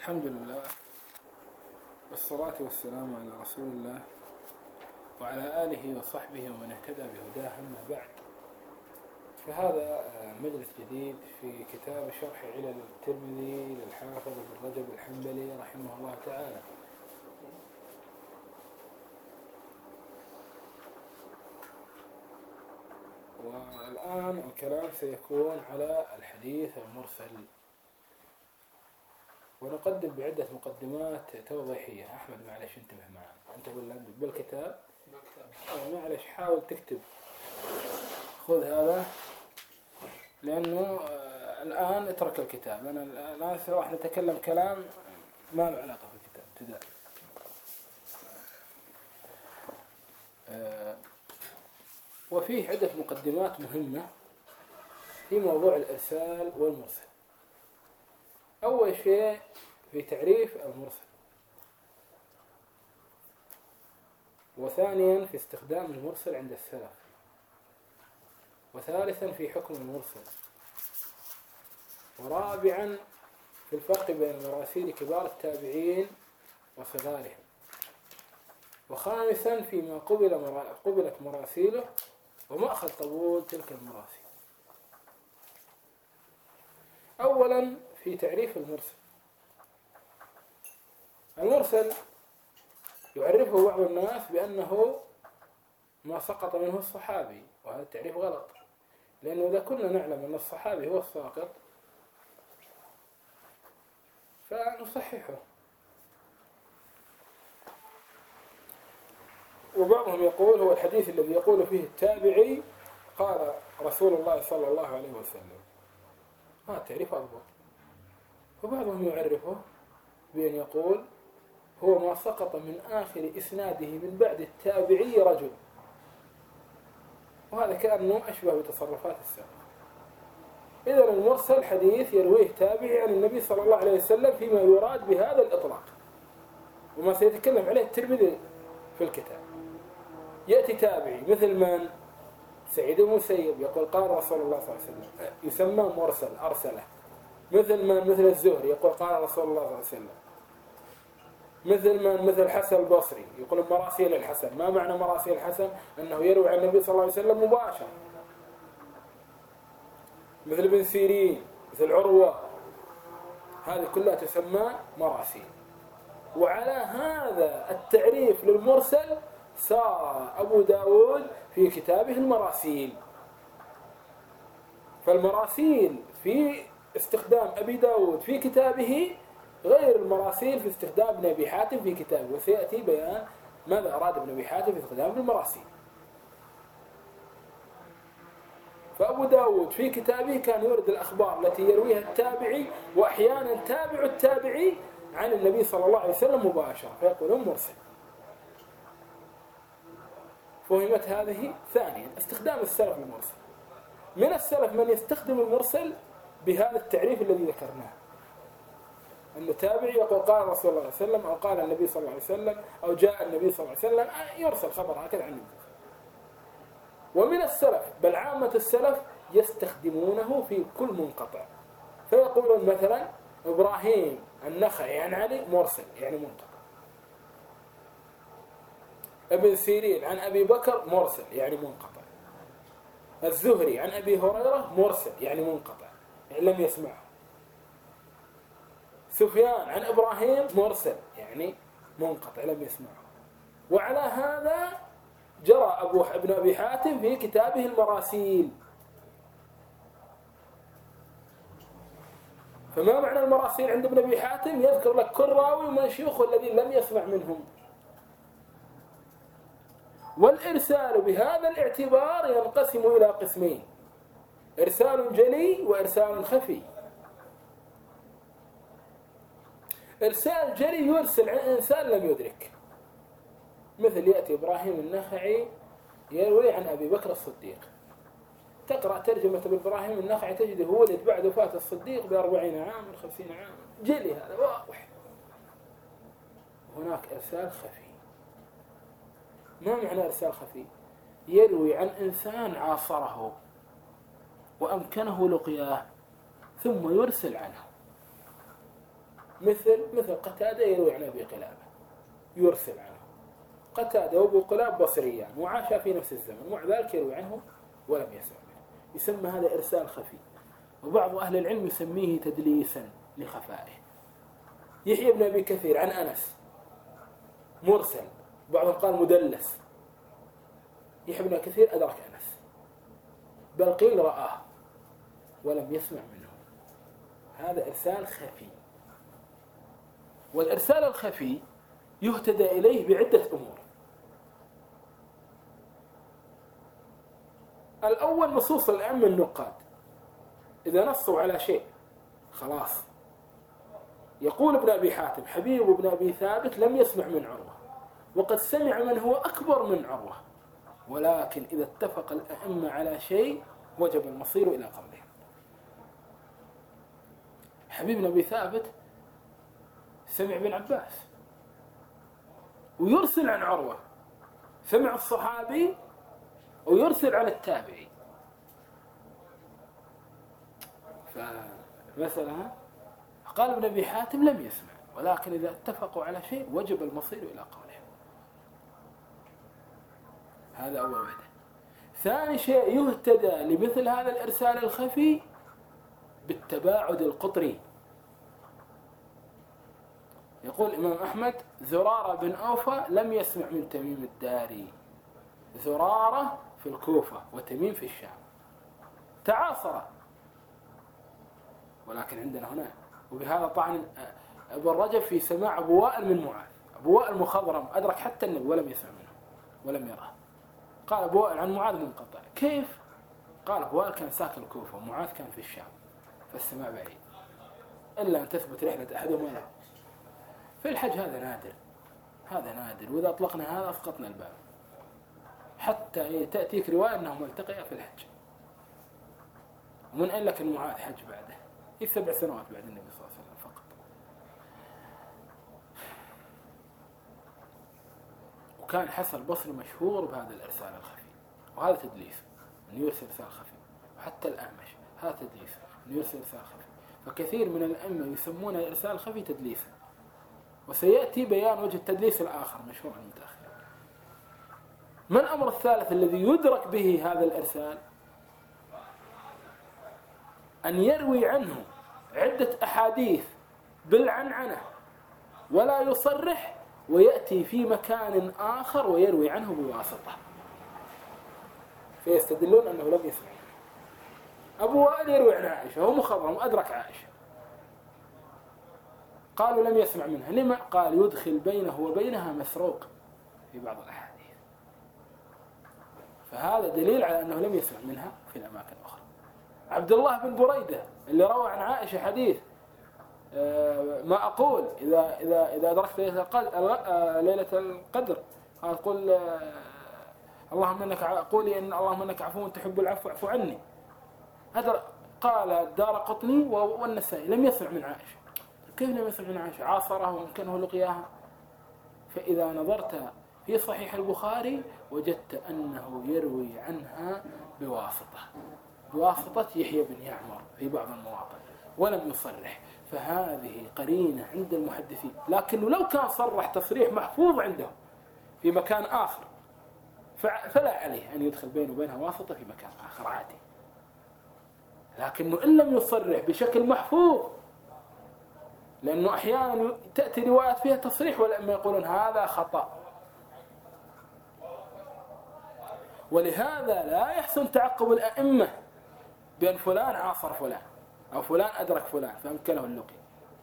الحمد لله والصلاة والسلام على رسول الله وعلى آله وصحبه ومن اهتدى بهداه، أما بعد. فهذا مجلس جديد في كتاب شرح علل الترمذي للحافظ ابن رجب الحنبلي رحمه الله تعالى. والآن الكلام سيكون على الحديث المرسل، ونقدم بعدة مقدمات توضيحية. أحمد معلش انتبه معنا، أنت ولا بالكتاب؟ معلش حاول تكتب، خذ هذا لأنه الآن اترك الكتاب. أنا الآن راح نتكلم كلام ما له علاقة في الكتاب ابتداء. وفيه عدة مقدمات مهمة في موضوع الإرسال والمرسل. أول شيء في تعريف المرسل، وثانيا في استخدام المرسل عند السلف، وثالثا في حكم المرسل، ورابعا في الفرق بين مراسيل كبار التابعين وصغارهم، وخامسا فيما قبلت مراسيله ومأخذ قبول تلك المراسيل. أولا في تعريف المرسل. المرسل يعرفه بعض الناس بأنه ما سقط منه الصحابي، وهذا التعريف غلط، لأنه إذا كنا نعلم أن الصحابي هو الساقط فنصححه. وبعضهم يقول هو الحديث الذي يقول فيه التابعي قال رسول الله صلى الله عليه وسلم، هذا تعريف أضبط. وبعضهم يعرفه بأن يقول هو ما سقط من آخر إسناده من بعد التابعي رجل، وهذا كأنه أشبه بتصرفات السلف. إذن المرسل حديث يرويه تابعي عن النبي صلى الله عليه وسلم فيما يراد بهذا الإطلاق، وما سيتكلم عليه الترمذي في الكتاب. يأتي تابعي مثل من؟ سعيد بن المسيب يقول قال رسول الله صلى الله عليه وسلم، يسمى مرسل أرسله. مثل من؟ مثل الزهري يقول قال رسول الله صلى الله عليه وسلم. مثل من؟ مثل الحسن البصري يقول مراسيل الحسن. ما معنى مراسيل الحسن؟ أنه يروي عن النبي صلى الله عليه وسلم مباشرة. مثل ابن سيرين، مثل عروة، هذه كلها تسمى مراسيل. وعلى هذا التعريف للمرسل سار أبو داود في كتابه المراسيل. فالمراسيل في استخدام أبي داود في كتابه غير المراسيل في استخدام ابن أبي حاتم في كتابه، وسيأتي بيان ماذا أراد ابن أبي حاتم في استخدام المراسيل. فأبو داود في كتابه كان يورد الأخبار التي يرويها التابعي، وأحيانا تابع التابعي عن النبي صلى الله عليه وسلم مباشرة، فيقولون مرسل. فهمت هذه؟ ثانيا استخدام السلف للمرسل. من السلف من يستخدم المرسل بهذا التعريف الذي ذكرناه، أن التابعي يقول قال رسول الله صلى الله عليه وسلم، أو قال النبي صلى الله عليه وسلم، أو جاء النبي صلى الله عليه وسلم، يرسل خبر هكذا عن النبي. ومن السلف بل عامة السلف يستخدمونه في كل منقطع، فيقولون مثلا إبراهيم النخعي عن علي مرسل يعني منقطع. ابن سيرين عن أبي بكر مرسل يعني منقطع. الزهري عن أبي هريرة مرسل يعني منقطع، يعني لم يسمعه. سفيان عن إبراهيم مرسل يعني منقطع لم يسمعه. وعلى هذا جرى ابن أبي حاتم في كتابه المراسيل. فما معنى المراسيل عند ابن أبي حاتم؟ يذكر لك كل راوي ومن شيوخه الذين لم يسمع منهم. والإرسال بهذا الاعتبار ينقسم إلى قسمين: إرسال جلي وإرسال خفي. إرسال جلي يرسل عن إنسان لم يدرك، مثل يأتي إبراهيم النخعي يروي عن أبي بكر الصديق، تقرأ ترجمة إبراهيم النخعي تجده هو ولد بعد وفاة الصديق ب40 عام 50 عام، جلي هذا واضح. هناك إرسال خفي. ما معنى إرسال خفي؟ يروي عن إنسان عاصره وأمكنه لقياه ثم يرسل عنه. مثل قتادة يروي عن أبي قلابة يرسل عنه. قتادة وأبو قلاب بصريان وعاشا في نفس الزمن، ومع ذلك يروي عنه ولم يسمع منه. يسمى هذا إرسال خفي، وبعض أهل العلم يسميه تدليسا لخفائه. يحيى بن أبي كثير عن أنس مرسل، بعضهم قال مدلس. يحيى بن كثير أدرك أنس، بل قيل رآه ولم يسمع منه. هذا إرسال خفي. والإرسال الخفي يهتدى إليه بعدة أمور. الأول نصوص الأئمة النقاد، إذا نصوا على شيء خلاص. يقول ابن أبي حاتم حبيب بن أبي ثابت لم يسمع من عروة، وقد سمع من هو أكبر من عروة، ولكن إذا اتفق الأئمة على شيء وجب المصير إلى قولهم. حبيب بن أبي ثابت سمع بن عباس ويرسل عن عروة، سمع الصحابي ويرسل على التابعي. فمثلا قال ابن أبي حاتم لم يسمع، ولكن إذا اتفقوا على شيء وجب المصير إلى قولهم. هذا أول وحدة. ثاني شيء يهتدى لمثل هذا الإرسال الخفي بالتباعد القطري. يقول الإمام أحمد زرارة بن أوفى لم يسمع من تميم الداري. زرارة في الكوفة وتميم في الشام، تعاصر، ولكن عندنا هنا. وبهذا طعن ابن رجب في سماع أبو وائل من معاذ. أبو وائل مخضرم أدرك حتى النبي ولم يسمع منه ولم يراه. قال أبو وائل عن معاذ منقطع. كيف؟ قال أبو وائل كان ساكن الكوفة ومعاذ كان في الشام، فالسماع بعيد، إلا أن تثبت رحلة أحدهما له. في الحج هذا نادر، هذا نادر، وإذا أطلقنا هذا أسقطنا الباب، حتى تأتيك رواية أنهم التقيا في الحج. ومن قال لك أن معاذ حج بعده؟ هي 7 سنوات بعد النبي صلى الله عليه وسلم فقط. وكان حسن البصري مشهور بهذا الإرسال الخفي، وهذا تدليس أن يرسل إرسال خفي. وحتى الأعمش هذا تدليس أن يرسل إرسال خفي. فكثير من الأئمة يسمون الإرسال الخفي تدليسا، وسيأتي بيان وجه التدليس الآخر مشهور المتأخر. ما الأمر الثالث الذي يدرك به هذا الإرسال؟ أن يروي عنه عدة أحاديث بالعنعنة ولا يصرح، ويأتي في مكان آخر ويروي عنه بواسطة، فيستدلون أنه لم يسمع. أبو وائل يروي عن عائشة، هو مخضرم وأدرك عائشة، قالوا لم يسمع منها. لما؟ قال يدخل بينه وبينها مسروق في بعض الأحاديث، فهذا دليل على أنه لم يسمع منها في الأماكن الأخرى. عبد الله بن بريدة اللي روى عن عائشة حديث ما أقول إذا أدركت ليلة القدر أقول اللهم إنك قولي إن اللهم إنك عفو تحب العفو اعف عني. هذا قال الدارقطني والنسائي لم يسمع من عائشة. كيف لم يسمع من عائشة؟ عاصرها ويمكنه لقياها. فإذا نظرت في صحيح البخاري وجدت أنه يروي عنها بواسطة يحيى بن يعمر في بعض المواطن ولم يصرح، فهذه قرينة عند المحدثين. لكنه لو كان صرح تصريح محفوظ عنده في مكان آخر فلا عليه أن يدخل بينه وبينها واسطة في مكان آخر عادي. لكنه إن لم يصرح بشكل محفوظ، لأنه أحيانا تأتي روايات فيها تصريح ولما يقولون هذا خطأ، ولهذا لا يحسن تعقب الأئمة بأن فلان عاصر فلان أو فلان أدرك فلان فأمكنه اللقي.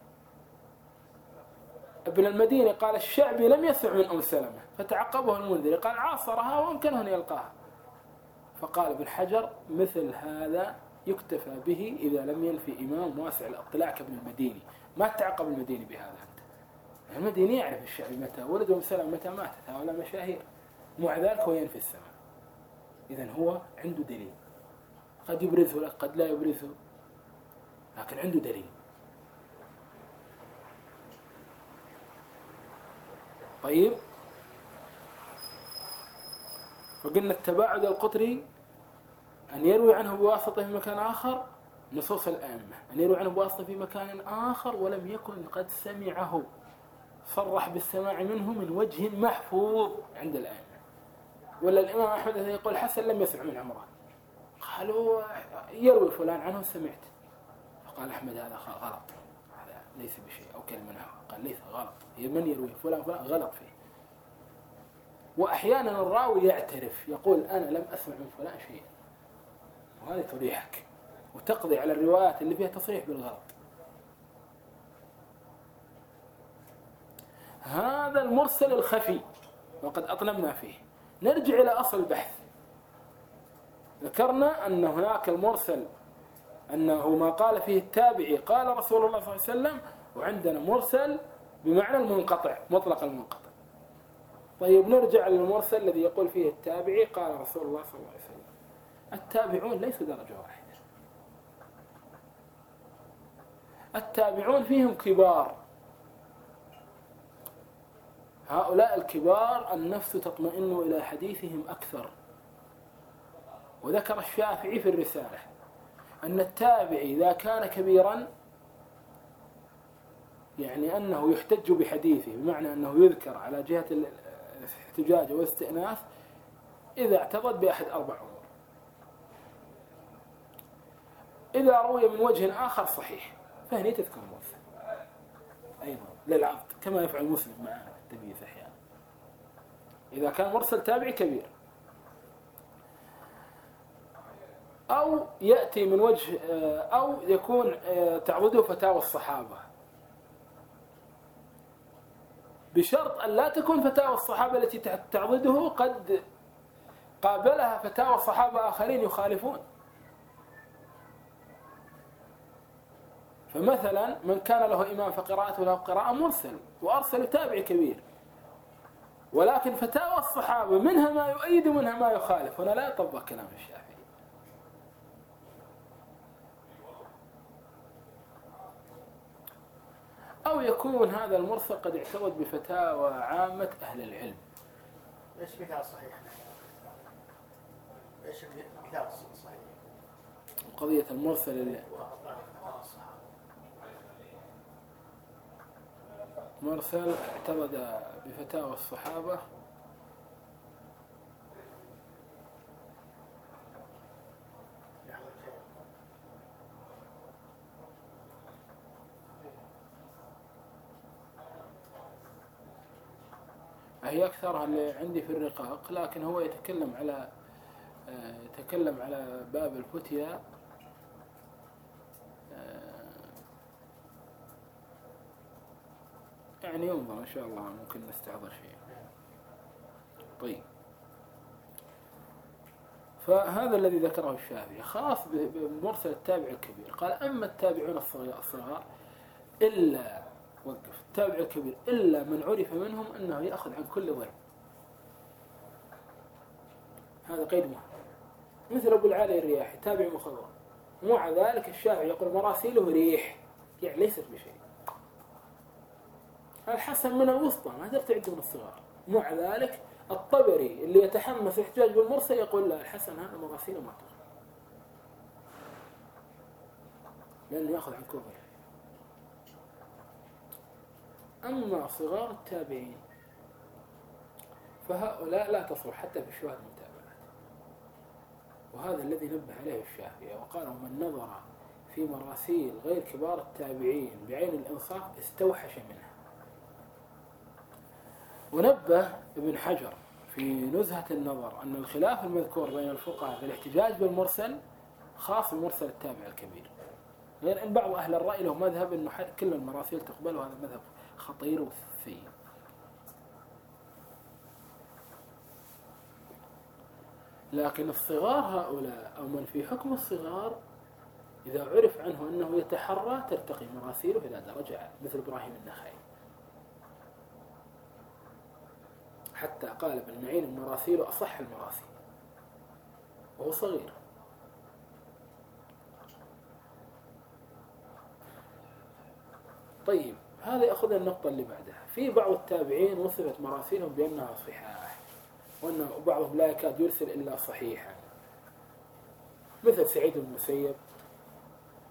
ابن المديني قال الشعبي لم يسمع من أم سلمة، فتعقبه المنذري قال عاصرها وأمكنه أن يلقاها. فقال ابن حجر مثل هذا يكتفى به إذا لم ينفي إمام واسع الاطلاع كابن المديني. ما تعقب المديني بهذا. أنت المديني يعرف الشعبي متى ولد وأم سلمة متى ماتت، هؤلاء مشاهير، مع ذلك هو ينفي السماء. إذن هو عنده دليل، قد يبرزه لك قد لا يبرزه، لكن عنده دليل. طيب، فقلنا التباعد القطري أن يروي عنه بواسطة في مكان آخر، نصوص الأئمة أن يروي عنه بواسطة في مكان آخر ولم يكن قد سمعه، صرح بالسماع منه من وجه محفوظ عند الأئمة. ولا الإمام أحمد يقول حسن لم يسمع من عمران، قالوا يروي فلان عنه سمعت، فقال أحمد هذا غلط، هذا ليس بشيء أو كلمة نحو، قال ليس غلط، هي من يروي فلان فلان غلط فيه. وأحيانا الراوي يعترف يقول أنا لم أسمع من فلان شيئا، وهذه تريحك وتقضي على الروايات اللي فيها تصريح بالغلط. هذا المرسل الخفي وقد أطلمنا فيه. نرجع إلى أصل البحث. ذكرنا أن هناك المرسل أنه ما قال فيه التابعي قال رسول الله صلى الله عليه وسلم، وعندنا مرسل بمعنى المنقطع مطلق المنقطع. طيب نرجع للمرسل الذي يقول فيه التابعي قال رسول الله صلى الله عليه وسلم. التابعون ليسوا درجة واحدة، التابعون فيهم كبار، هؤلاء الكبار النفس تطمئن إلى حديثهم أكثر. وذكر الشافعي في الرسالة أن التابعي إذا كان كبيرا يعني أنه يحتج بحديثه، بمعنى أنه يذكر على جهة الاحتجاج والاستئناس إذا اعتضد بأحد 4 أمور. إذا روي من وجه آخر صحيح فهني تذكر مرسل أيضا للعبد، كما يفعل مسلم معنا في التمييز أحيانا إذا كان مرسل تابعي كبير. أو يأتي من وجه أو يكون تعضده فتاوى الصحابة، بشرط أن لا تكون فتاوى الصحابة التي تعضده قد قابلها فتاوى صحابة آخرين يخالفون. فمثلا من كان له إمام فقراءته له قراءة مرسل وأرسل تابعي كبير، ولكن فتاوى الصحابة منها ما يؤيد ومنها ما يخالف، هنا لا يطبق كلام الشافعي. أو يكون هذا المرسل قد اعتمد بفتاوى عامة أهل العلم. ايش مثال صحيح؟ ايش مثال صحيح؟ قضية المرسل اللي مرسل اعتمد بفتاوى الصحابة هي أكثرها اللي عندي في الرقاق، لكن هو يتكلم على باب الفتيا يعني ينظر إن شاء الله ممكن نستحضر شيء. طيب، فهذا الذي ذكره الشافعي خاص بمرسل التابع الكبير. قال أما التابعون الصغار إلا وقف التابع الكبير إلا من عرف منهم أنه يأخذ عن كل ضرب. هذا قيد مهم. مثل أبو العالي الرياحي تابع مخضرم، ومع ذلك الشافعي يقول مراسيله ريح، يعني ليست بشيء. الحسن من الوسطى ما تقدر تعد من الصغار، ومع ذلك الطبري اللي يتحمس الاحتجاج بالمرسل يقول لا الحسن هذا مراسيله ما تقدر، لأنه يأخذ عن كل ضرب. أما صغار التابعين فهؤلاء لا تصلح حتى في شواهد المتابعات، وهذا الذي نبه عليه الشافعي وقال من نظر في مراسيل غير كبار التابعين بعين الإنصاف استوحش منها. ونبه ابن حجر في نزهة النظر أن الخلاف المذكور بين الفقهاء في الاحتجاج بالمرسل خاص بمرسل التابع الكبير، غير أن بعض أهل الرأي له مذهب أنه كل المراسيل تقبل، وهذا مذهب خطير وسيء. لكن الصغار هؤلاء أو من في حكم الصغار إذا عرف عنه أنه يتحرى ترتقي مراسيله إلى درجة عالية، مثل إبراهيم النخعي، حتى قال ابن معين مراسيله أصح المراسيل وهو صغير. طيب، هذا يأخذ النقطة اللي بعدها. في بعض التابعين وصفت مراسيلهم بأنها صحاح، وأن بعضهم لا يكاد يرسل إلا صحيحا، مثل سعيد بن المسيب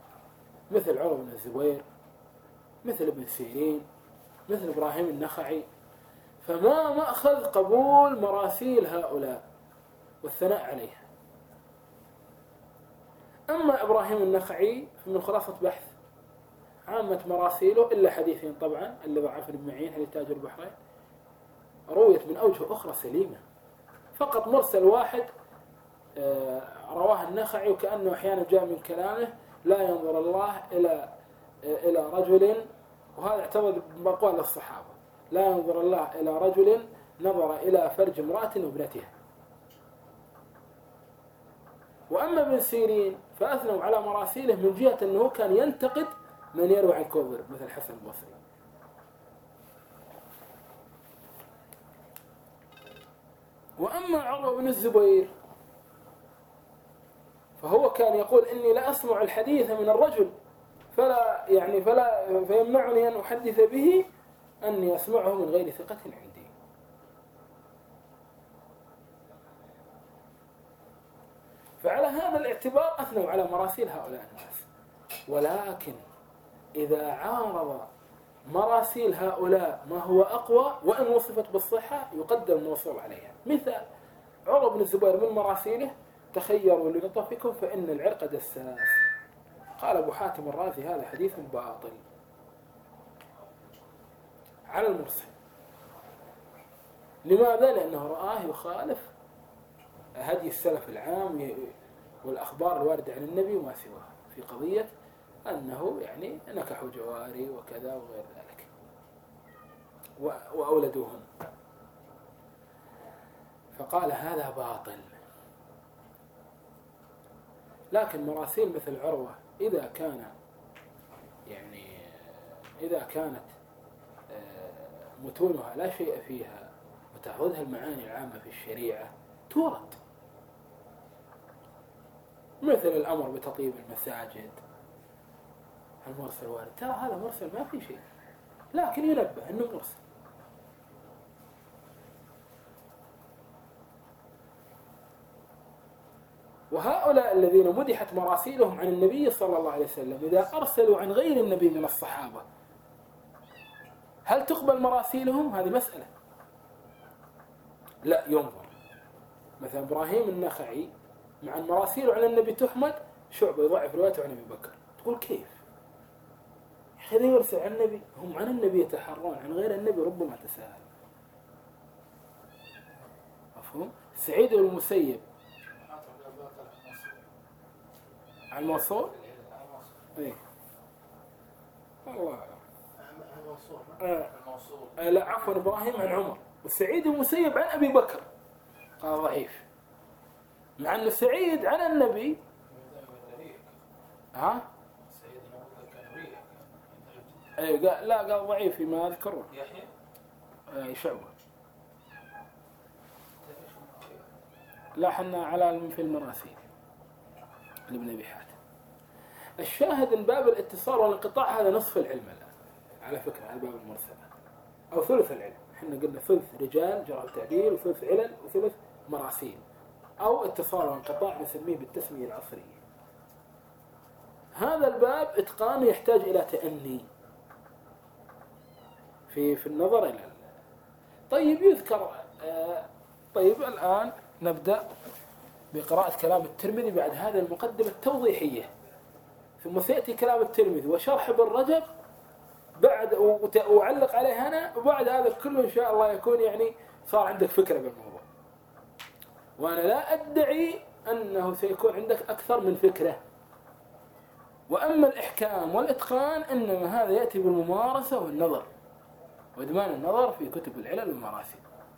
مثل عروة بن الزبير، مثل ابن سيرين، مثل إبراهيم النخعي. فما مأخذ قبول مراسيل هؤلاء والثناء عليها. أما إبراهيم النخعي فمن خلاصة بحث عامة مراسيله إلا حديثين طبعا اللي ضعف ابن معين حديث تاج البحرين رويت من أوجه أخرى سليمة، فقط مرسل واحد رواه النخعي وكأنه أحيانا جاء من كلامه لا ينظر الله إلى رجل، وهذا اعتمد بأقوال الصحابة، لا ينظر الله إلى رجل نظر إلى فرج امرأة وابنتها. وأما ابن سيرين فأثنوا على مراسيله من جهة أنه كان ينتقد من يروي عن كوبر مثل حسن البصري. وأما عروة بن الزبير فهو كان يقول إني لا أسمع الحديث من الرجل فيمنعني أن أحدث به أني أسمعه من غير ثقة عندي. فعلى هذا الاعتبار أثنوا على مراسيل هؤلاء الناس. ولكن إذا عارض مراسيل هؤلاء ما هو أقوى وإن وصفت بالصحة يقدم الموصول عليها. مثال عروة بن الزبير من مراسيله تخيروا لنطفكم فإن العرق دساس. قال أبو حاتم الرازي هذا حديث باطل على المرسل. لماذا؟ لأنه رآه يخالف هدي السلف العام والأخبار الواردة عن النبي وما سواه في قضية أنه يعني نكحوا جواري وكذا وغير ذلك وأولدوهم، فقال هذا باطل. لكن مراسيل مثل عروة إذا كانت متونها لا شيء فيها وتأخذها المعاني العامة في الشريعة تورد، مثل الأمر بتطيب المساجد. المرسل وارد، ترى هذا مرسل ما في شيء، لكن ينبه أنه مرسل. وهؤلاء الذين مدحت مراسيلهم عن النبي صلى الله عليه وسلم إذا أرسلوا عن غير النبي من الصحابة هل تقبل مراسيلهم؟ هذه مسألة. لا ينظر. مثلا إبراهيم النخعي مع المراسيل عن النبي تحمد، شعبة يضعف روايته عن أبي بكر. تقول كيف؟ هذا يرسل عن النبي، هم عن النبي يتحرون، عن غير النبي ربما تساهل. مفهوم؟ سعيد المسيب عن الموصول؟ ايه الله لا عفوا إبراهيم عن عمر، وسعيد المسيب عن أبي بكر قال ضعيف، مع أن سعيد عن النبي ها؟ اي قال ضعيف فيما أذكره. يحيى شعبة لا حنا على في المراسيل لابن أبي حاتم. الشاهد ان باب الاتصال والانقطاع هذا نصف العلم الآن على فكرة، على باب المرسلات أو ثلث العلم. احنا قلنا ثلث رجال جرى التعديل وثلث علل وثلث مراسيل، أو اتصال وانقطاع نسميه بالتسمية العصرية. هذا الباب إتقان يحتاج إلى تأني في النظر إلى طيب يذكر. طيب الآن نبدأ بقراءة كلام الترمذي بعد هذا المقدمة التوضيحية، ثم سيأتي كلام الترمذي وشرح ابن رجب بعد وأعلق عليه أنا، وبعد هذا كله إن شاء الله يكون يعني صار عندك فكرة بالموضوع. وأنا لا أدعي أنه سيكون عندك أكثر من فكرة. وأما الإحكام والإتقان إنما هذا يأتي بالممارسة والنظر وإدمان النظر في كتب العلل والمراسيل.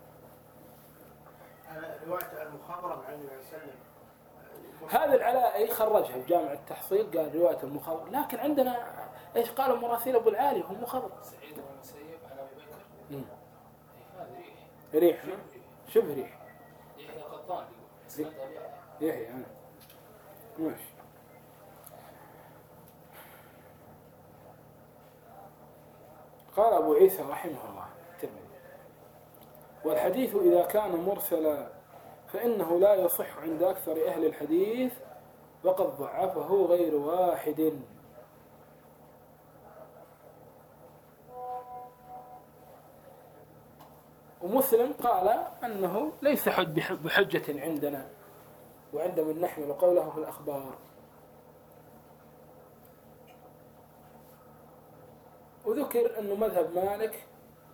رواية المخابرة عن النبي صلى الله عليه وسلم هذا العلائي خرجها في جامع التحصيل، قال رواية المخابرة. لكن عندنا إيش قال مراسيل أبو العالي هم مخابرة. سعيد بن المسيب عن أبي بكر. هذا ريح شبه ريح يحيى القطان يحيى ماشي. قال أبو عيسى رحمه الله الترمذي: والحديث إذا كان مرسلا فإنه لا يصح عند أكثر أهل الحديث وقد ضعفه غير واحد. ومسلم قال أنه ليس بحجة عندنا وعند من نحمل قوله في الأخبار. وذكر أنه مذهب مالك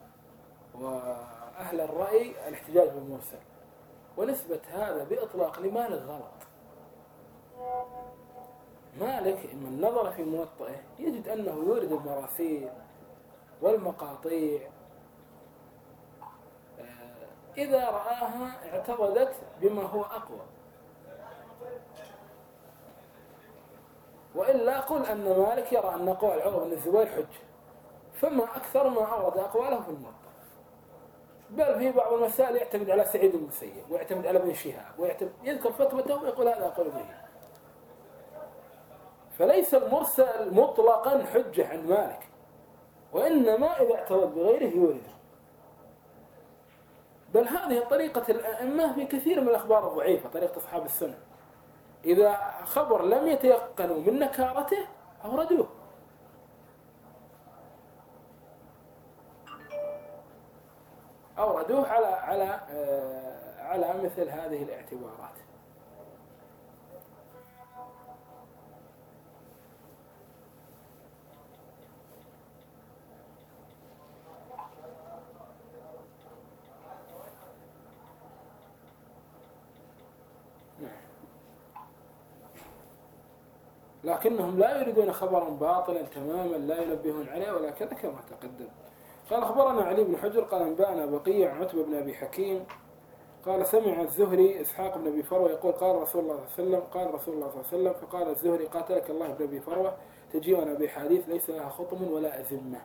وأهل الرأي الاحتجاج بالمرسل، ونسبة هذا بإطلاق لمالك غلط. مالك من نظر في موطئه يجد أنه يورد المراسيل والمقاطيع إذا رآها اعتقدت بما هو أقوى، وإلا قل أن مالك يرى أن قول عروة بن الزبير حجة، فما أكثر ما أورد أقواله في الموطأ. بل في بعض المسائل يعتمد على سعيد المسيب ويعتمد على ابن شهاب يذكر فتوته ويقول هذا أقول به. فليس المرسل مطلقا حجة عند مالك، وإنما إذا اعترض بغيره يورده. بل هذه طريقة الأئمة في كثير من الأخبار الضعيفة، طريقة أصحاب السنة، إذا خبر لم يتيقنوا من نكارته أوردوه على مثل هذه الاعتبارات. لكنهم لا يريدون خبرا باطلا تماما لا ينبهون عليه ولا كذا كما تقدم. قال أخبرنا علي بن حجر قال أنبأنا بقية عن عتبة بن أبي حكيم قال سمع الزهري إسحاق بن أبي فروة يقول قال رسول الله صلى الله عليه وسلم قال رسول الله صلى الله عليه وسلم فقال الزهري قاتلك الله بن أبي فروة تجيئنا بحديث ليس لها خطم ولا أزمة.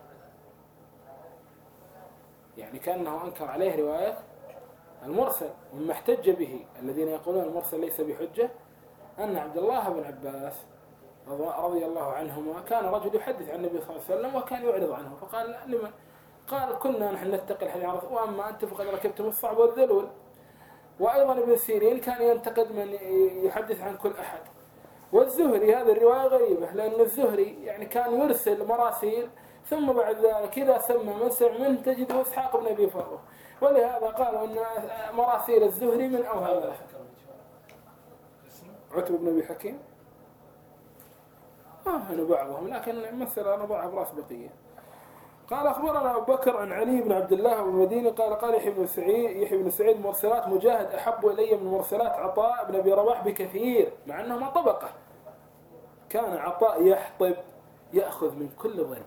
يعني كأنه أنكر عليه رواية المرسل. ومما احتج به الذين يقولون المرسل ليس بحجة أن عبد الله بن عباس رضي الله عنهما كان رجل يحدث عن النبي صلى الله عليه وسلم وكان يعرض عنه، فقال لمن؟ قال كنا نحن نتقي الحديث، وأما أنت فقد ركبتم الصعب والذلول. وأيضا ابن سيرين كان ينتقد من يحدث عن كل أحد. والزهري هذه الرواية غريبة، لأن الزهري يعني كان يرسل مراسيل ثم بعد ذلك إذا سمى من سمع منه تجده إسحاق بن أبي فروة، ولهذا قالوا أن مراسيل الزهري من أوهام عتبة بن أبي حكيم. أنا بعضهم لكن مثلا أنا ضعها براس بقية. قال أخبرنا أبو بكر عن علي بن عبد الله بن المديني قال يحيى بن سعيد مرسلات مجاهد أحب إلي من مرسلات عطاء بن أبي رباح بكثير، مع أنهما طبقة. كان عطاء يحطب يأخذ من كل ظن،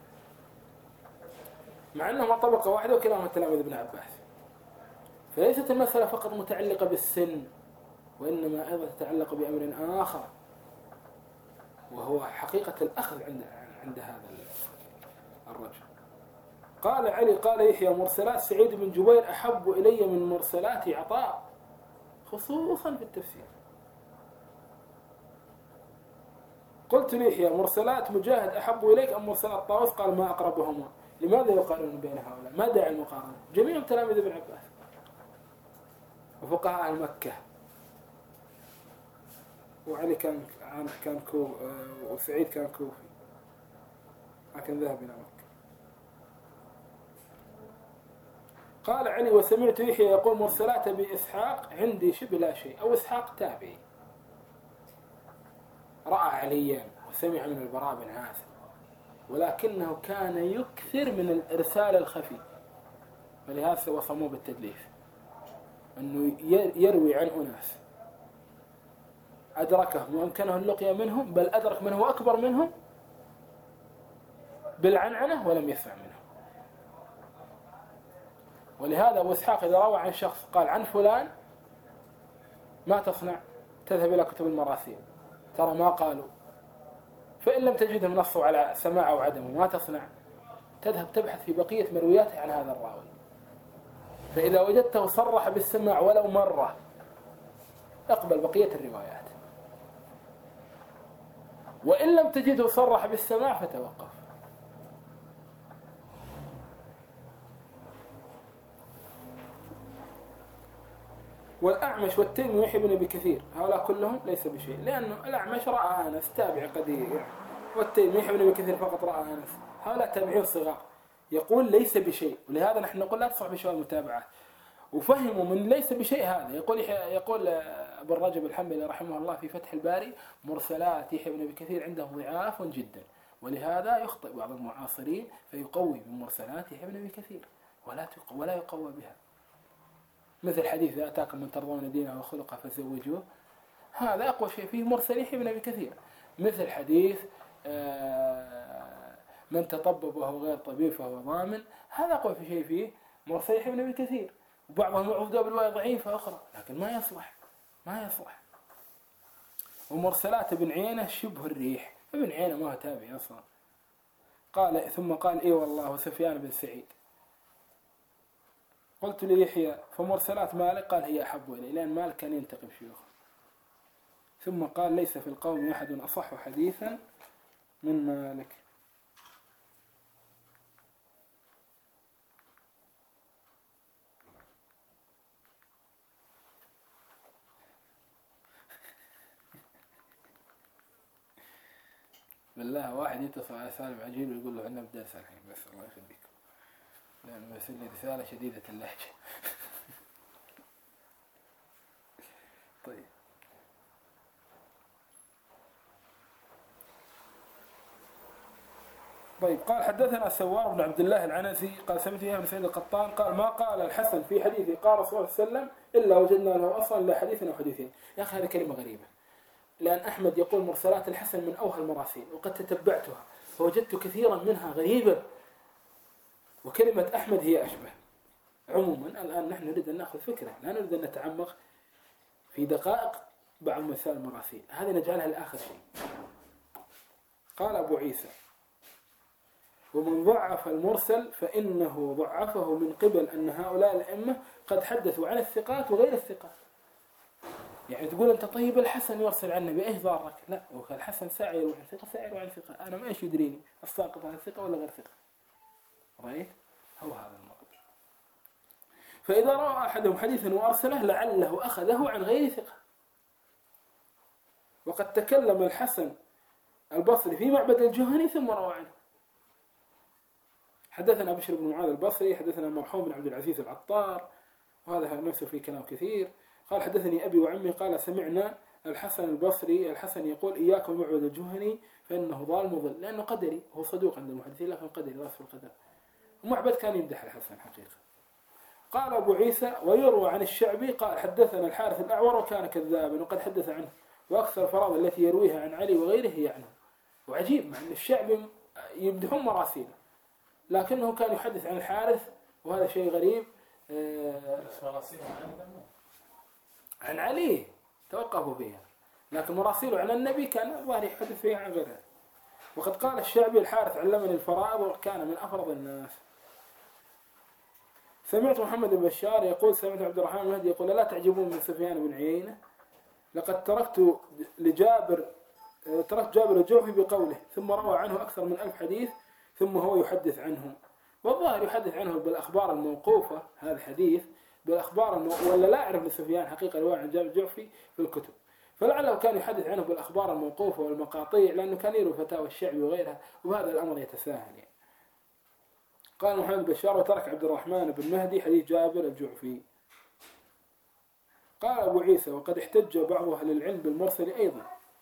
مع أنهما طبقة واحدة وكلاهما تلاميذ ابن عباس. فليست المسألة فقط متعلقة بالسن، وإنما أيضا تتعلق بأمر آخر وهو حقيقة الأخذ عند هذا الرجل. قال علي قال يحيى مرسلات سعيد بن جبير أحب إلي من مرسلات عطاء، خصوصا في التفسير. قلت ليحيى مرسلات مجاهد أحب إليك أم مرسلات طاووس؟ قال ما أقربهما. لماذا يقارنون بين هؤلاء؟ ما داعي المقارنة؟ جميعهم تلاميذ ابن عباس وفقهاء مكة. وعلي كان وسعيد كان كوفي لكن ذهب إلى مكة. قال علي وسمعت يحيى يقول مرسلات بإسحاق عندي شبه لا شيء، أو إسحاق تابعي رأى عليا وسمع من البراء بن عازب، ولكنه كان يكثر من الإرسال الخفي، فلهذا وصموه بالتدليس، أنه يروي عن أناس أدركهم وأمكنه اللقيا منهم، بل أدرك من هو أكبر منهم بالعنعنة ولم يسمع منهم. ولهذا أبو إسحاق إذا روى عن شخص قال عن فلان ما تصنع؟ تذهب إلى كتب المراسيل ترى ما قالوا، فإن لم تجدهم نصوا على سماع أو عدمه ما تصنع؟ تذهب تبحث في بقية مروياته عن هذا الراوي، فإذا وجدته صرح بالسماع ولو مرة اقبل بقية الروايات، وإن لم تجده صرح بالسماع فتوقف. والأعمش والتيمي ويحيى بن أبي كثير هؤلاء كلهم ليس بشيء، لأنه الأعمش رأى أنس تابع قدير، والتيمي ويحيى بن أبي كثير فقط رأى أنس، هؤلاء تابعين صغار. يقول ليس بشيء، ولهذا نحن نقول لا تصح بشواذ المتابعات. وفهموا من ليس بشيء هذا. يقول ابو الرجب الحنبلي رحمه الله في فتح الباري: مرسلات يحيى بن ابي كثير عنده ضعاف جدا، ولهذا يخطئ بعض المعاصرين فيقوي بمرسلات يحيى بن ابي كثير ولا يقوى بها، مثل حديث إذا أتاكم من ترضون دينه وخلقه فزوجوه، هذا أقوى شيء فيه مرسل يحيى بن أبي كثير. مثل حديث من تطبب وهو غير طبيب فهو ضامن، هذا أقوى شيء فيه مرسل يحيى بن أبي كثير. وبعضهم يعوذ بالرواية ضعيفة أخرى لكن ما يصلح. ومرسلات ابن عيينة شبه الريح. ابن عيينة ما هو تابعي أصلا. ثم قال إيه والله وسفيان بن سعيد. قلت ليحيى فمرسلات مالك؟ قال هي أحب إلي، لأن مالك كان ينتقم شيوخه. ثم قال ليس في القوم أحد أصح حديثا من مالك. بالله واحد يتصل على سالم عجيب يقول له عندنا بدرس الحين بس الله يخليك، لأنه يرسل لي رسالة شديدة اللهجة. طيب قال حدثنا سوار بن عبد الله العنزي قال سمعت يحيى بن سعيد القطان قال ما قال الحسن في حديثه قال رسول الله صلى الله عليه وسلم إلا وجدنا له أصلا لا حديث أو حديثين. يا أخي هذه كلمة غريبة، لأن أحمد يقول مرسلات الحسن من أوهى المراسيل، وقد تتبعتها فوجدت كثيرا منها غريبة، وكلمة أحمد هي أشبه. عموما الآن نحن نريد أن نأخذ فكرة، لا نريد أن نتعمق في دقائق بعض مسائل المراسيل، هذه نجعلها لآخر شيء. قال أبو عيسى ومن ضعف المرسل فإنه ضعفه من قبل أن هؤلاء الأئمة قد حدثوا عن الثقات وغير الثقات. يعني تقول أنت طيب الحسن يرسل عن النبي إيش ضارك؟ لا، الحسن ساعة يروح عن ثقة ساعة يروح عن ثقة، أنا ما إيش يدريني الساقط عن ثقة ولا غير ثقة. رأيت؟ هو هذا الموضوع. فإذا رأى أحدهم حديثا وأرسله لعله أخذه عن غير ثقة. وقد تكلم الحسن البصري في معبد الجهني ثم روى عنه. حدثنا بشر بن معاذ البصري، حدثنا مرحوم بن عبد العزيز العطار، وهذا نفسه في كلام كثير. قال حدثني أبي وعمي قال سمعنا الحسن البصري الحسن يقول إياكم معبد الجهني فإنه ضال مضل، لأنه قدري، هو صدوق عند المحدثين لكن قدري رأس القدر. ومعبد كان يمدح الحسن حقيقة. قال أبو عيسى ويروى عن الشعبي قال حدثنا الحارث الأعور وكان كذابا وقد حدث عنه، وأكثر الفراغ التي يرويها عن علي وغيره هي عنه. وعجيب مع أن الشعبي يمدحون مراسيله لكنه كان يحدث عن الحارث، وهذا شيء غريب. عن علي توقفوا فيها، لكن مراسيله عن النبي كان الظاهر يحدث فيها عن غيره. وقد قال الشعبي الحارث علمني الفرائض وكان من أفرض الناس. سمعت محمد بن بشار يقول سمعت عبد الرحمن المهدي يقول لا تعجبون من سفيان بن عيينة، لقد تركت جابر الجوفي بقوله ثم روى عنه أكثر من 1000 حديث ثم هو يحدث عنه. والظاهر يحدث عنه بالأخبار الموقوفة، هذا الحديث بالأخبار ولا لا أعرف لسفيان حقيقة رواية عن جابر الجوفي في الكتب، فلعله كان يحدث عنه بالأخبار الموقوفة والمقاطيع لأنه كان يروي فتاوى الشعبي وغيرها، وهذا الأمر يتساهل يعني. قال محمد بن بشار وترك عبد الرحمن بن مهدي حديث جابر الجوفي. قال أبو عيسى وقد احتج بعض أهل العلم بالمرسل أيضا.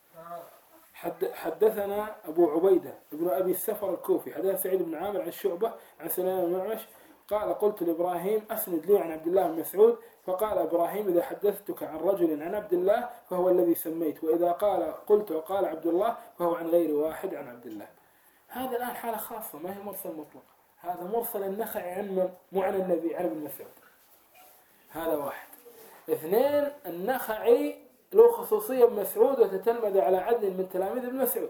حدثنا أبو عبيدة ابن أبي السفر الكوفي حدثنا سعيد بن عامر عن شعبة عن سليمان بن معمش قال قلت لإبراهيم أسند لي عن عبد الله بن مسعود، فقال إبراهيم إذا حدثتك عن رجل عن عبد الله فهو الذي سميت، وإذا قلت وقال عبد الله فهو عن غير واحد عن عبد الله. هذا الآن حالة خاصة ما هي مرسل مطلق، هذا مرسل النخعي عن مو عن النبي عن ابن مسعود. هذا واحد. اثنين، النخعي له خصوصية بمسعود وتتلمذ على عدل من تلاميذ ابن مسعود.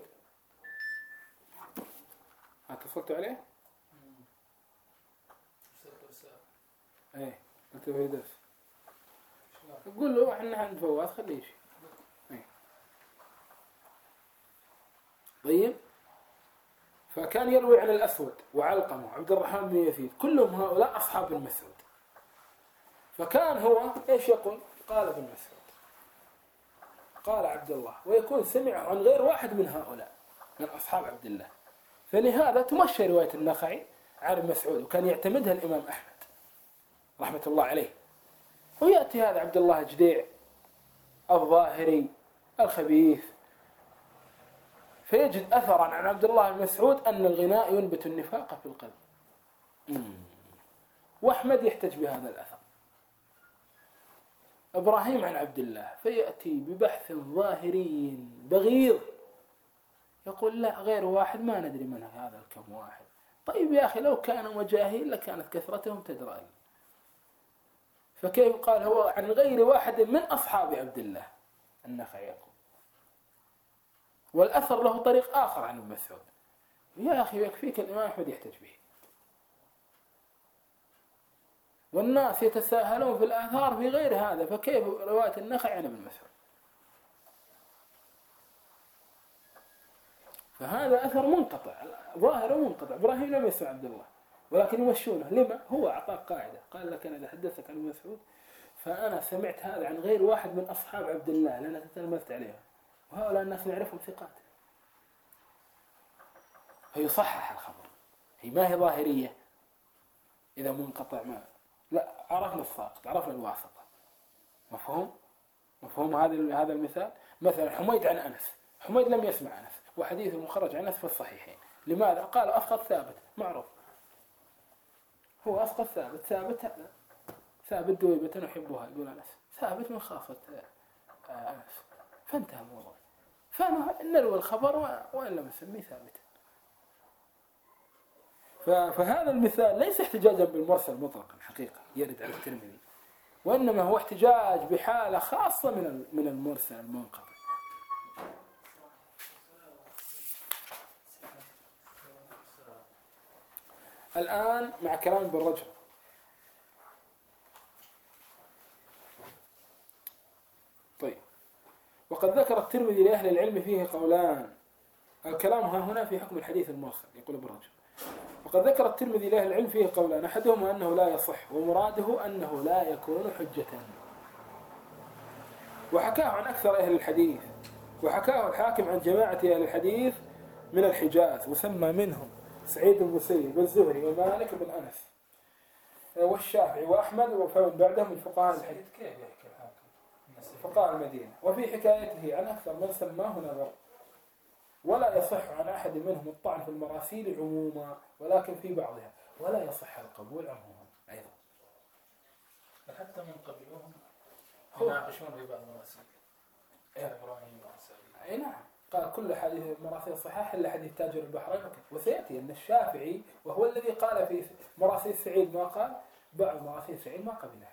اتصلت عليه؟ ايه قلت له درس. قول له احنا عند فواز خليه يشي. طيب فكان يروي عن الأسود وعلقمة وعبد الرحمن بن يزيد كلهم هؤلاء أصحاب المسعود. فكان هو ايش يقول؟ قال ابن مسعود قال عبد الله، ويكون سمع عن غير واحد من هؤلاء من أصحاب عبد الله. فلهذا تمشي رواية النخعي عن ابن مسعود، وكان يعتمدها الإمام أحمد رحمة الله عليه. ويأتي هذا عبد الله جديع الظاهري الخبيث فيجد أثرا عن عبد الله بن مسعود أن الغناء ينبت النفاق في القلب. وأحمد يحتج بهذا الأثر. إبراهيم عن عبد الله فيأتي ببحث ظاهري بغيض يقول لا غير واحد ما ندري من هذا الكم واحد. طيب يا أخي لو كانوا مجاهيل لكانت كثرتهم تدرى. فكيف قال هو عن غير واحد من أصحاب عبد الله النخعي يقول. والأثر له طريق آخر عن ابن مسعود. يا أخي يكفيك الإمام أحمد يحتج به. والناس يتساهلون في الآثار في غير هذا، فكيف رواية النخعي عن ابن مسعود؟ فهذا أثر منقطع ظاهر منقطع. إبراهيم لم يسمع عبد الله ولكن يمشونه. لما؟ هو أعطاك قاعدة قال لك أنا إذا حدثتك عن ابن مسعود فأنا سمعت هذا عن غير واحد من أصحاب عبد الله لأنك تلمذت عليهم، وهؤلاء الناس نعرفهم ثقات. فيصحح الخبر. هي ما هي ظاهرية إذا منقطع ما لا، عرفنا الساقط عرفنا الواسطة. مفهوم هذا المثال. مثلا حميد عن أنس، حميد لم يسمع أنس وحديثه مخرج عن أنس في الصحيحين. لماذا؟ قال أسقط ثابت معروف، هو أسقط ثابت هذا ثابت دويبة نحبها يقول أنس، ثابت من خاصة أنس، فانتهى الموضوع. فنروي الخبر وإن لم نسميه ثابتا. فهذا المثال ليس احتجاجا بالمرسل مطلقا حقيقة يرد على الترمذي، وإنما هو احتجاج بحالة خاصة من المرسل المنقطع. الآن مع كلام ابن رجب. طيب، وقد ذكر الترمذي لأهل العلم فيه قولان. الكلام ها هنا في حكم الحديث المرسل. يقول ابن رجب وقد ذكر الترمذي لأهل العلم فيه قولان، أحدهما أنه لا يصح ومراده أنه لا يكون حجة، وحكاه عن أكثر أهل الحديث، وحكاه الحاكم عن جماعة أهل الحديث من الحجاز، وسمى منهم سعيد بن المسيب والزهري ومالك بن أنس والشافعي وأحمد وفمن بعدهم من فقهاء الحديث فقهاء المدينة. وفي حكايته عن أكثر من سماه نظر، ولا يصح عن أحد منهم الطعن في المراسيل عموما ولكن في بعضها، ولا يصح القبول عموما أيضا. حتى من قبلهم يناقشون في بعض المراسيل إبراهيم والسعيد. أي نعم، قال كل حديث مراسيل صحاح إلا حديث تاجر البحرين. وسيأتي أن الشافعي وهو الذي قال في مراسيل سعيد ما قال، بعض مراسيل سعيد ما قبلها.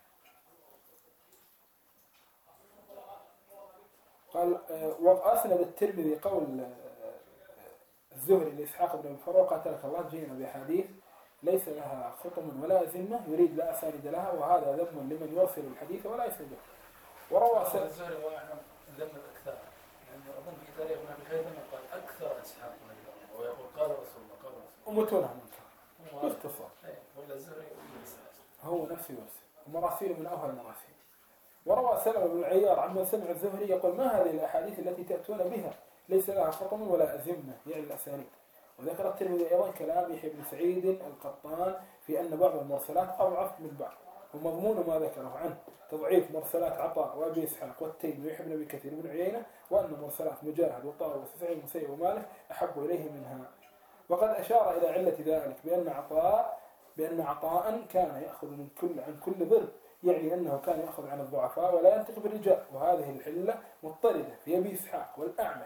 قال وأسند الترمذي قول الزهري لإسحاق بن الفروع قاتلك الله جينا بحديث ليس لها خطم ولا ذمة يريد لا أساند لها، وهذا ذم لمن يرسل الحديث ولا يسنده. وروى الزهري واحد ذم الأكثر، لأنه أظن في تاريخ ابن أبي شيبة قال أكثر إسحاق من اليوم، ويقول قال رسول الله قال رسول الله ومتونها منكر باختصار. ولا الزهري هو نفسه يرسل مراسيل من أول المراسيل. وروى سلمة بن العيار عمن سمع الزهري يقول ما هذه الأحاديث التي تأتون بها ليس لها خطم ولا أزمة يعني الأسانيد. وذكر الترمذي أيضا كلام يحيى بن سعيد القطان في أن بعض المرسلات أضعف من بعض، ومضمون ما ذكره عنه تضعيف مرسلات عطاء وأبي إسحاق والتيمي ويحيى بن أبي كثير بن عيينة، وأن مرسلات مجاهد وطاووس وسعيد المسيب ومالك أحب إليه منها. وقد أشار إلى علة ذلك بأن عطاء كان يأخذ عن كل ضرب، يعني أنه كان يأخذ عن الضعفاء ولا ينطق بالرجال، وهذه الحلة مضطردة في أبي إسحاق والأعمش.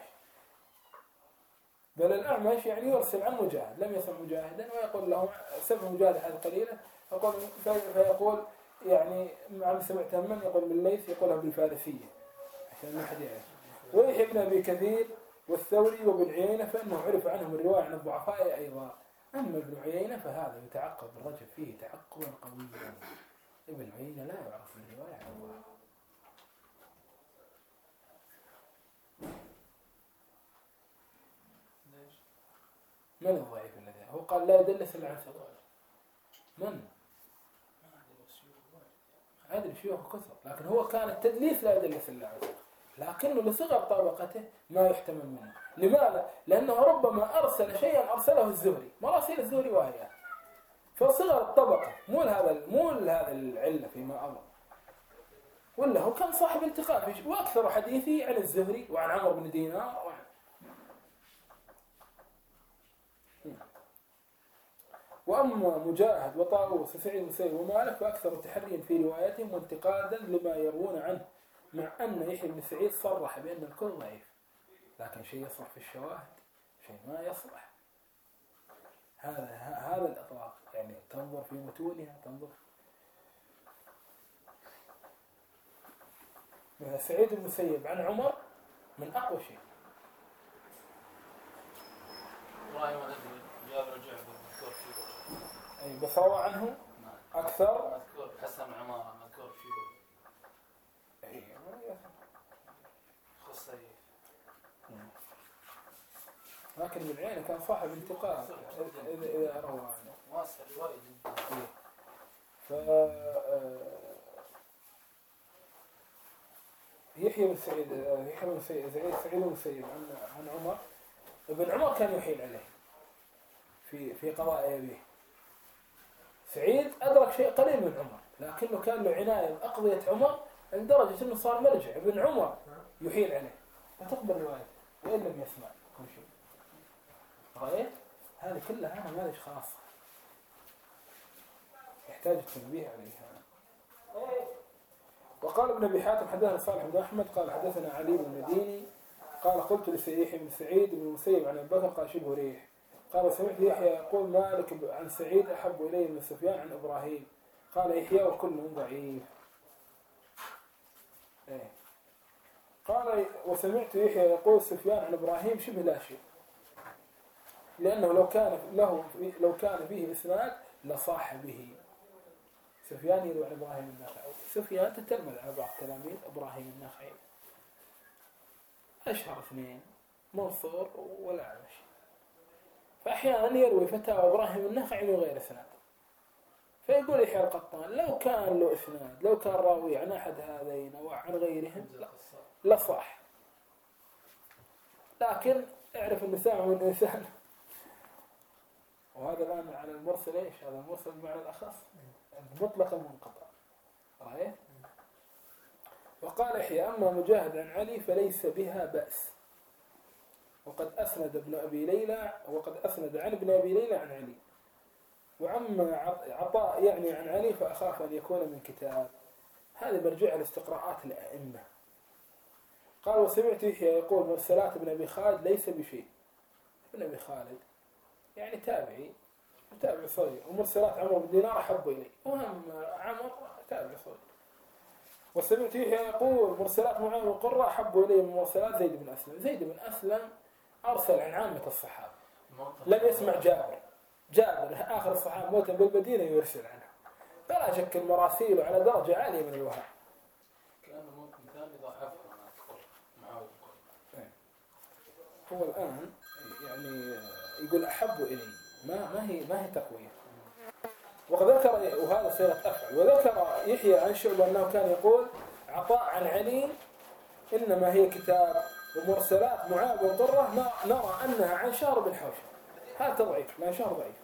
بل الأعمش يعني يرسل عن مجاهد لم يسمع مجاهدا ويقول له سمع مجاهد حاجة قليلة، فيقول يعني عم سمعت من يقول بالليث يقولها بالفارسية عشان ما حد يعرف. ويحيى بن أبي كثير والثوري وابن عيينة فإنه عرف عنهم الرواية عن الضعفاء أيضا. أما ابن عيينة فهذا يتعقب الرجل فيه تعقبا قويا. ابن عيينة لا يعرف الرواية عن الضعفاء. من الضعيف الذي هو قال لا يدلس إلا عن ثقة؟ من؟ عدل شيوخ كثر، لكن هو كان التدليس لا يدلس إلا عن ثقة، لكنه لصغر طبقته ما يحتمل منه. لماذا؟ لأنه ربما أرسل شيئا أرسله الزهري، مراسيل الزهري واهية، فصغر الطبقة مو هذا العلة فيما أمر، ولا هو كان صاحب انتقال وأكثر حديثي عن الزهري وعن عمرو بن دينار وأما مجاهد وطاووس وسعيد بن المسيب ومالك فأكثر تحريا في روايتهم وانتقادا لما يروون عنه، مع أن يحيى بن سعيد صرح بأن الكل ضعيف، لكن شيء يصلح في الشواهد شيء ما يصلح. هذا الإطلاق، يعني تنظر في متونها، تنظر من سعيد بن المسيب عن عمر من أقوى شيء. إبراهيم الأدوي جابر الجعفي مذكور فيه، أي بس روى عنه أكثر. مذكور حسن عمارة مذكور فيه، أي خصي. لكن من عينه كان صاحب انتقال إذا روى عنه واسع رواية جدا. ف يحيى بن سعيد سعيد بن المسيب عن عمر، ابن عمر كان يحيل عليه في قضاء أبيه. سعيد أدرك شيء قليل من عمر، لكنه كان له عناية بأقضية عمر لدرجة أنه صار مرجع. ابن عمر يحيل عليه فتقبل روايته وإن لم يسمع كل شيء. رأيت هذه كلها نماذج خاصة يحتاج التنبيه عليها. وقال ابن أبي حاتم حدثنا صالح بن أحمد قال حدثنا علي بن المديني قال قلت لسيحيى بن سعيد بن المسيب عن أبي بكر قال شبه ريح. قال سمعت يحيى يقول مالك عن سعيد أحب إليه من سفيان عن إبراهيم. قال يحيى وكلهم ضعيف. قال وسمعت يحيى يقول سفيان عن إبراهيم شبه لا شيء، لأنه لو كان فيه إسناد لصاح به. سفيان يروي عن إبراهيم النخعي. سفيان تتلمذ على بعض تلاميذ إبراهيم النخعي، أشهر اثنين منصور والأعمش. فأحيانا يروي فتاوى إبراهيم النخعي من غير إسناد، فيقول يحيى القطان لو كان له إسناد، لو كان راوي عن أحد هذين أو عن غيرهم لصح. لكن اعرف أن سامع من إنسان. وهذا الآن على المرسل إيش؟ هذا المرسل بمعنى الأخص مطلقا منقطع. رأيه؟ وقال يحيى أما مجاهد عن علي فليس بها بأس، وقد أسند ابن أبي ليلى عن ابن أبي ليلى عن علي. وعما عطاء يعني عن علي فأخاف أن يكون من كتاب. هذه مرجع لاستقراءات الأئمة. قال وسمعت يحيى يقول مرسلات ابن أبي خالد ليس بشيء. ابن أبي خالد يعني تابعي صغير، ومرسلات عمرو بن دينار أحب إلي، وهم عمرو تابعي صغير. وسمعت يحيى يقول مرسلات معاوية والقرة أحب إلي من مرسلات زيد بن أسلم. زيد بن أسلم أرسل عن عامة الصحابة، لم يسمع جابر آخر الصحابة موتا بالمدينة يرسل عنه، فلا شك المراسيل على درجة عالية من الوهاب. كأنه ممكن ثاني ضعفها معاوية والقرة. هو الآن يعني يقول أحب إلي، ما هي تقوية. وقد ذكر وهذا صيغة أفعل. وذكر يحيى عن شعبة أنه كان يقول عطاء عن علي إنما هي كتاب، ومرسلات معاوية والقرة نرى أنها عن شهر بن حوشب. هذا ضعيف، لا شهر ضعيف.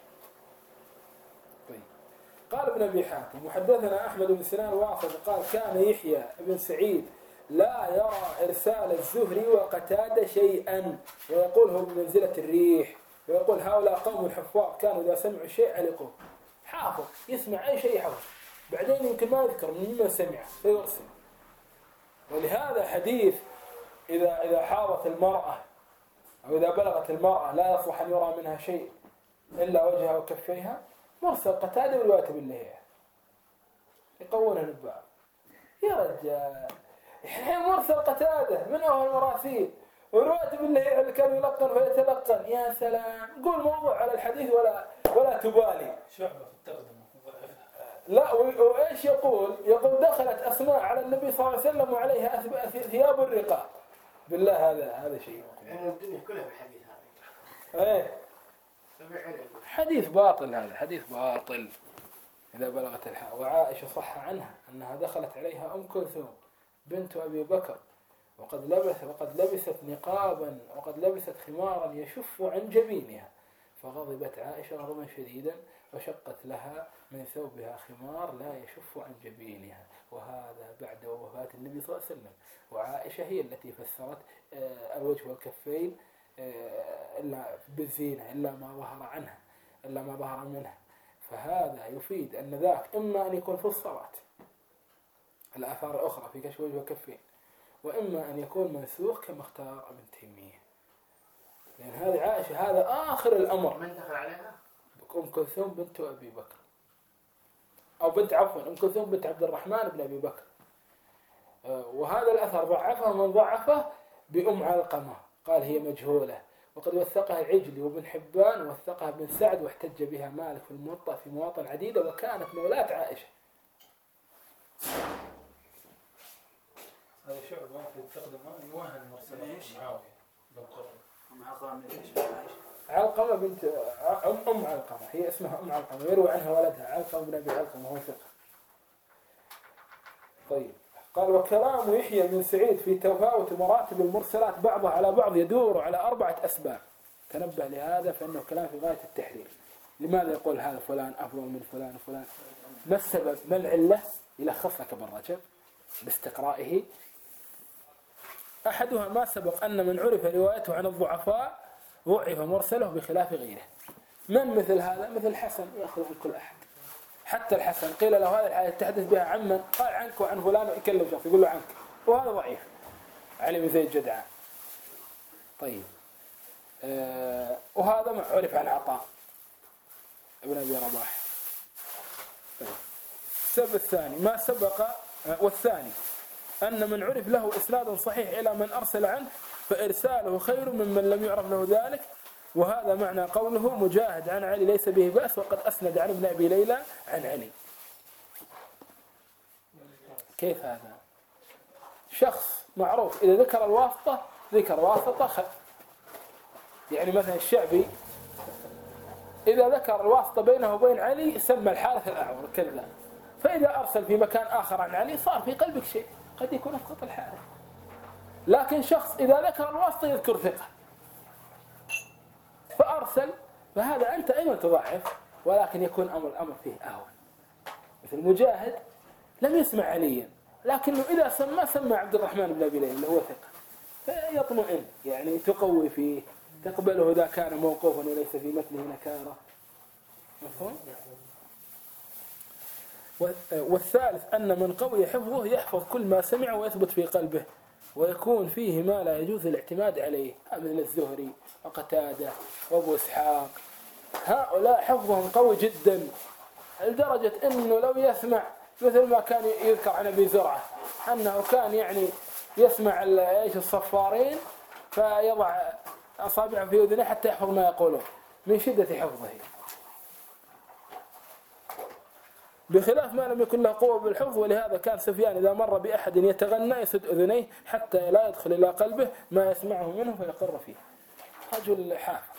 طيب قال ابن أبي حاتم وحدثنا أحمد بن سنان واصف قال كان يحيى بن سعيد لا يرى إرسال الزهري وقتادة شيئا، ويقول هو بمنزلة الريح، ويقول هؤلاء قوم الحفاظ كانوا إذا سمعوا شيء علقوا. حافظ يسمع أي شيء يحفظ، بعدين يمكن ما يذكر مما سمع فيرسل. ولهذا حديث إذا حاضت المرأة أو إذا بلغت المرأة لا يصلح أن يرى منها شيء إلا وجهها وكفيها، مرسل قتادة والرواية باللهية يقولها البعض. يا رجال الحين مرسل قتادة من أول المراسيل ورواية باللهية اللي كان يلقن ويتلقن. يا سلام، قول موضوع على الحديث ولا تبالي. شعبة التقدم لا وإيش يقول دخلت أسماء على النبي صلى الله عليه وسلم وعليها ثياب الرقاء. بالله هذا شيء يعني الدنيا كلها بالحديث هذا. ايه حديث باطل، هذا حديث باطل. إذا بلغت الحق. وعائشة صح عنها أنها دخلت عليها أم كلثوم بنت أبي بكر وقد لبست نقابا وقد لبست خمارا يشف عن جبينها، فغضبت عائشة غضبا شديدا وشقت لها من ثوبها خمار لا يشف عن جبينها. وهذا بعد وفاة النبي صلى الله عليه وسلم. وعائشة هي التي فسرت الوجه والكفين إلا بالزينة إلا ما ظهر عنها إلا ما ظهر منها. فهذا يفيد أن ذاك إما أن يكون في الصلاة الآثار الأخرى في كشف وجه وكفين، وإما أن يكون منسوخ كما اختار ابن تيمية، لأن هذه عائشة هذا آخر الأمر. من دخل عليها؟ أم كلثوم بنت أبي بكر، أو بنت عفوا أم كلثوم بنت عبد الرحمن بن أبي بكر. وهذا الأثر ضعفه من ضعفه بأم علقمة، قال هي مجهولة، وقد وثقها العجلي وابن حبان ووثقها ابن سعد، واحتج بها مالك في الموطأ في مواطن عديدة، وكانت مولاة عائشة. هذا شعب واحد يستخدم يوهن مرسلات معاوية بن قرة. علقمة بنت أم علقمة، هي اسمها أم علقمة، يروي عنها ولدها علقمة بن أبي علقمة وهو ثقة. طيب، قال وكلام يحيى بن سعيد في تفاوت مراتب المرسلات بعضها على بعض يدور على 4 أسباب. تنبه لهذا فإنه كلام في غاية التحرير. لماذا يقول هذا فلان أفضل من فلان وفلان؟ ما السبب؟ ما العلة؟ يلخص لك ابن رجب باستقرائه. أحدها ما سبق أن من عرف روايته عن الضعفاء ضعف مرسله بخلاف غيره. من مثل هذا؟ مثل الحسن يأخذ عن كل أحد. حتى الحسن قيل له هذه الحديث تحدث بها عمن، قال عنك وعن فلان، ويكلم شخص يقول له عنك، وهذا ضعيف. علي بن زيد جدعان. طيب، وهذا ما عرف عن عطاء ابن أبي رباح. طيب، السبب الثاني ما سبق، والثاني أن من عرف له إسناد صحيح إلى من أرسل عنه فإرساله خير ممن لم يعرف له ذلك. وهذا معنى قوله مجاهد عن علي ليس به بأس، وقد أسند عن ابن أبي ليلى عن علي. كيف هذا؟ شخص معروف إذا ذكر الواسطة ذكر واسطة يعني مثلا الشعبي إذا ذكر الواسطة بينه وبين علي سمى الحارث الأعور كذا، فإذا أرسل في مكان آخر عن علي صار في قلبك شيء قد يكون أسقط الحارث. لكن شخص إذا ذكر الواسطة يذكر ثقة فأرسل، فهذا أنت أيضا تضعف، ولكن يكون الأمر فيه أهون. مثل مجاهد لم يسمع عليا، لكنه إذا سمى عبد الرحمن بن أبي ليلى اللي هو ثقة، فيطمئن، يعني تقوي فيه، تقبله إذا كان موقوفا وليس في متنه نكارة. مفهوم؟ والثالث أن من قوي حفظه يحفظ كل ما سمع ويثبت في قلبه، ويكون فيه ما لا يجوز الاعتماد عليه، مثل الزهري وقتادة وابو إسحاق. هؤلاء حفظهم قوي جدا لدرجة أنه لو يسمع مثل ما كان يذكر عن أبي زرعة أنه كان يعني يسمع الصفارين فيضع أصابعه في أذنه حتى يحفظ ما يقولون من شدة حفظه، بخلاف ما لم يكن له قوة بالحفظ. ولهذا كان سفيان إذا مر بأحد يتغنى يسد أذنيه حتى لا يدخل إلى قلبه ما يسمعه منه فيقر فيه. رجل حافظ.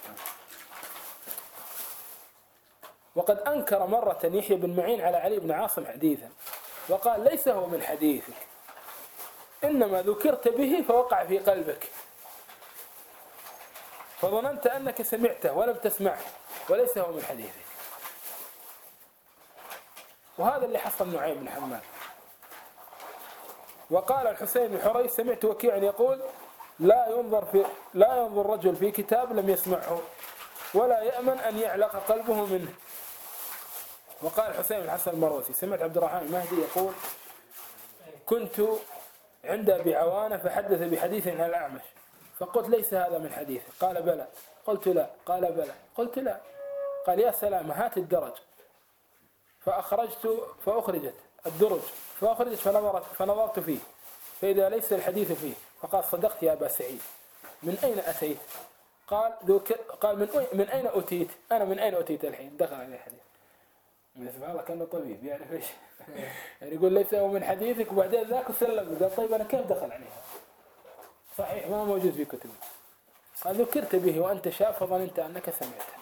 وقد أنكر مرة يحيى بن معين على علي بن عاصم حديثا وقال ليس هو من حديثك، إنما ذكرت به فوقع في قلبك فظننت أنك سمعته ولم تسمعه، وليس هو من حديثك. وهذا اللي حصل نعيم بن حماد. وقال الحسين بن حريث سمعت وكيعا يقول لا ينظر رجل في كتاب لم يسمعه ولا يأمن أن يعلق قلبه منه. وقال الحسين بن حسن المروسي سمعت عبد الرحمن المهدي يقول كنت عند أبي عوانة فحدث بحديث عن الأعمش فقلت ليس هذا من حديثه، قال بلى، قلت لا، قال بلى، قلت لا، قال يا سلام هات الدرج، فأخرجت الدرج فأخرجت فنظرت فيه فإذا ليس الحديث فيه، فقال صدقت يا أبا سعيد، من أين أتيت؟ قال من أين أتيت؟ أنا من أين أتيت الحين؟ دخل عليه الحديث. سبحان الله كأنه طبيب يعني فيش يعني يقول ليس هو من حديثك وبعدين ذاك وسلم. قال طيب أنا كيف دخل عليه؟ صحيح ما موجود في كتب. قال ذكرت به وأنت شاب فظننت أنك سمعته.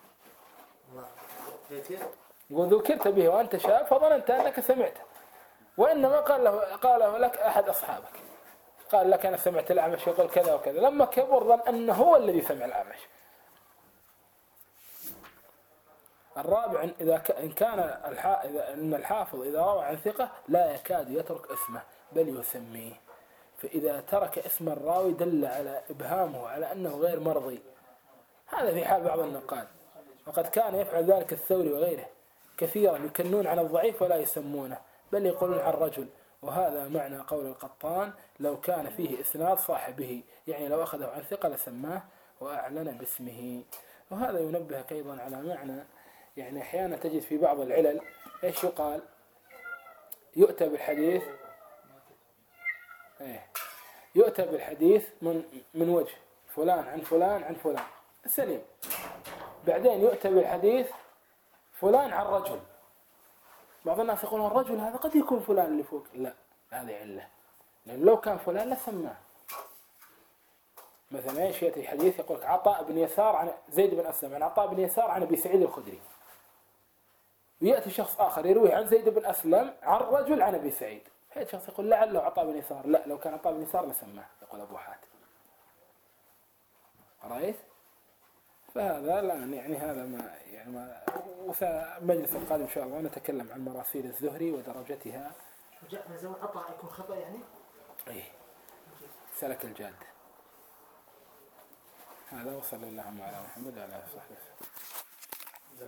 يقول ذكرت به وأنت شاب فظننت أنك سمعته، وإنما قال له لك أحد أصحابك قال لك أنا سمعت الأعمش يقول كذا وكذا، لما كبر ظن أنه هو الذي سمع الأعمش. الرابع إن كان إن الحافظ إذا روى عن ثقة لا يكاد يترك اسمه بل يسميه، فإذا ترك اسم الراوي دل على إبهامه على أنه غير مرضي. هذا في حال بعض النقاد، وقد كان يفعل ذلك الثوري وغيره كثيرا، يكنون عن الضعيف ولا يسمونه بل يقولون عن رجل. وهذا معنى قول القطان لو كان فيه إسناد صاحبه، يعني لو أخذه عن ثقة لسماه وأعلن باسمه. وهذا ينبهك أيضا على معنى، يعني أحيانا تجد في بعض العلل إيش يقال؟ يؤتى بالحديث يؤتى بالحديث من وجه فلان عن فلان عن فلان سليم، بعدين يؤتى بالحديث فلان عن رجل. بعض الناس يقولون الرجل هذا قد يكون فلان اللي فوق، لا هذه علة، لأن لو كان فلان لسماه. مثلا ايش يأتي حديث يقول عطاء بن يسار عن زيد بن أسلم عن عطاء بن يسار عن أبي سعيد الخدري، ويأتي شخص آخر يروي عن زيد بن أسلم عن رجل عن أبي سعيد، هذا شخص يقول لعله عطاء بن يسار، لا لو كان عطاء بن يسار لسماه، يقول أبو حاتم. رأيت؟ فهذا الآن يعني هذا ما يعني ما مجلس القادم إن شاء الله نتكلم عن مراسيل الزهري ودرجتها. جاء من زمن عطاء يكون خطأ يعني؟ إيه سلك الجادة. هذا وصلى الله على محمد وعلى آله وصحبه وسلم.